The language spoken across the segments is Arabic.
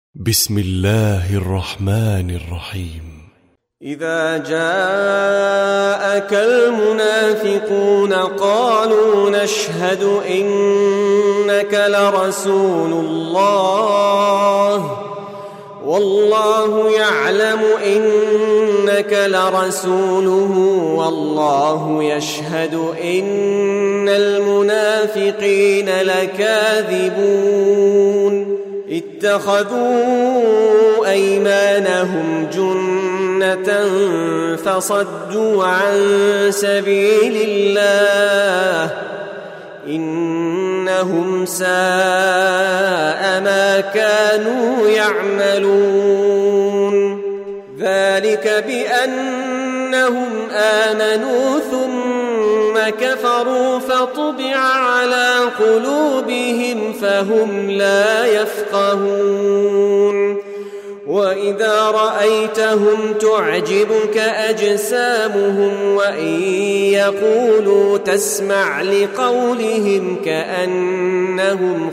بسم الله الرحمن الرحيم. إذا جاءك المنافقون قالوا نشهد إنك لرسول الله والله يعلم إنك لرسوله والله يشهد إن المنافقين لكاذبون اتخذوا أيمانهم جنة فصدوا عن سبيل الله إنهم ساء ما كانوا يعملون ذلك بأنهم آمنوا ثم كفروا فطبع على قلوبهم فهم لا يفقهون وإذا رأيتهم تعجبك أجسامهم وإن يقولوا تسمع لقولهم كأنهم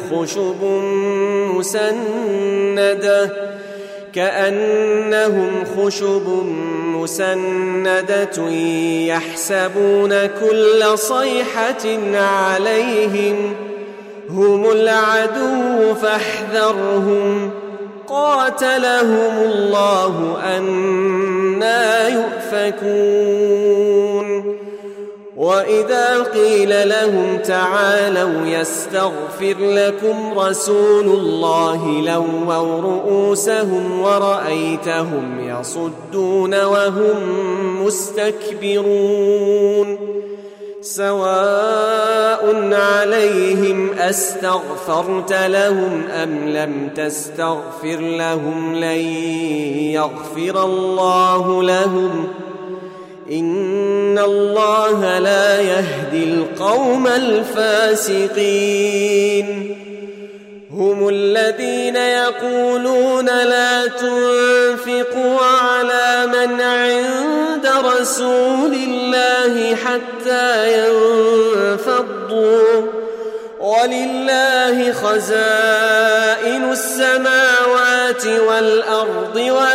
خشب مسندة يحسبون كل صيحة عليهم هم العدو فاحذرهم قاتلهم الله أنى يؤفكون وإذا قيل لهم تعالوا يستغفر لكم رسول الله لووا رؤوسهم ورأيتهم يصدون وهم مستكبرون سواء عليهم أستغفرت لهم أم لم تستغفر لهم لن يغفر الله لهم إن الله لا يهدي القوم الفاسقين هم الذين يقولون لا تنفقوا على من عند رسول الله حتى ينفضوا ولله خزائن السماوات والأرض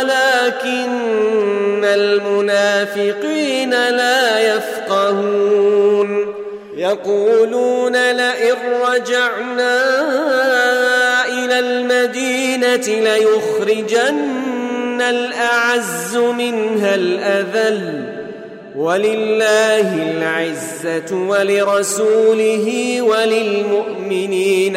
ولكن المنافقين لا يفقهون يقولون لئن رجعنا إلى المدينة ليخرجن الأعز منها الأذل ولله العزة ولرسوله وللمؤمنين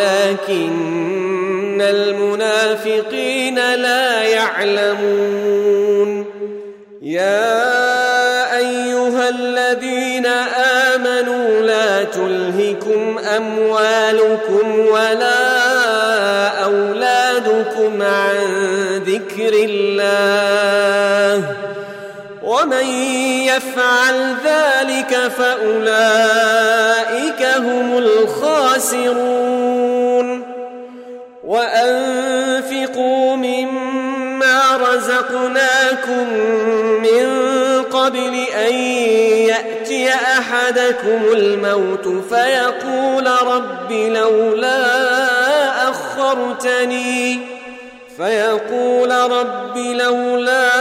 ولكن المنافقين لا يعلمون يا أيها الذين آمنوا لا تلهكم أموالكم ولا أولادكم عن ذكر الله ومن يفعل ذلك فأولئك هم الخاسرون وأنفقوا مما رزقناكم من قبل أن يأتي أحدكم الموت فيقول رب لولا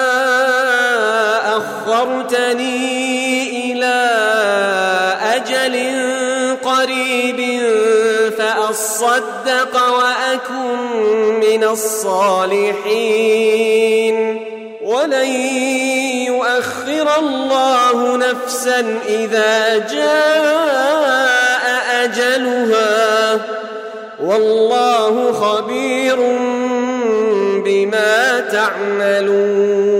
أخرتني إلى أجل قريب فأصدق وأكن من الصالحين ولن يؤخر الله نفسا إذا جاء أجلها والله خبير بما تعملون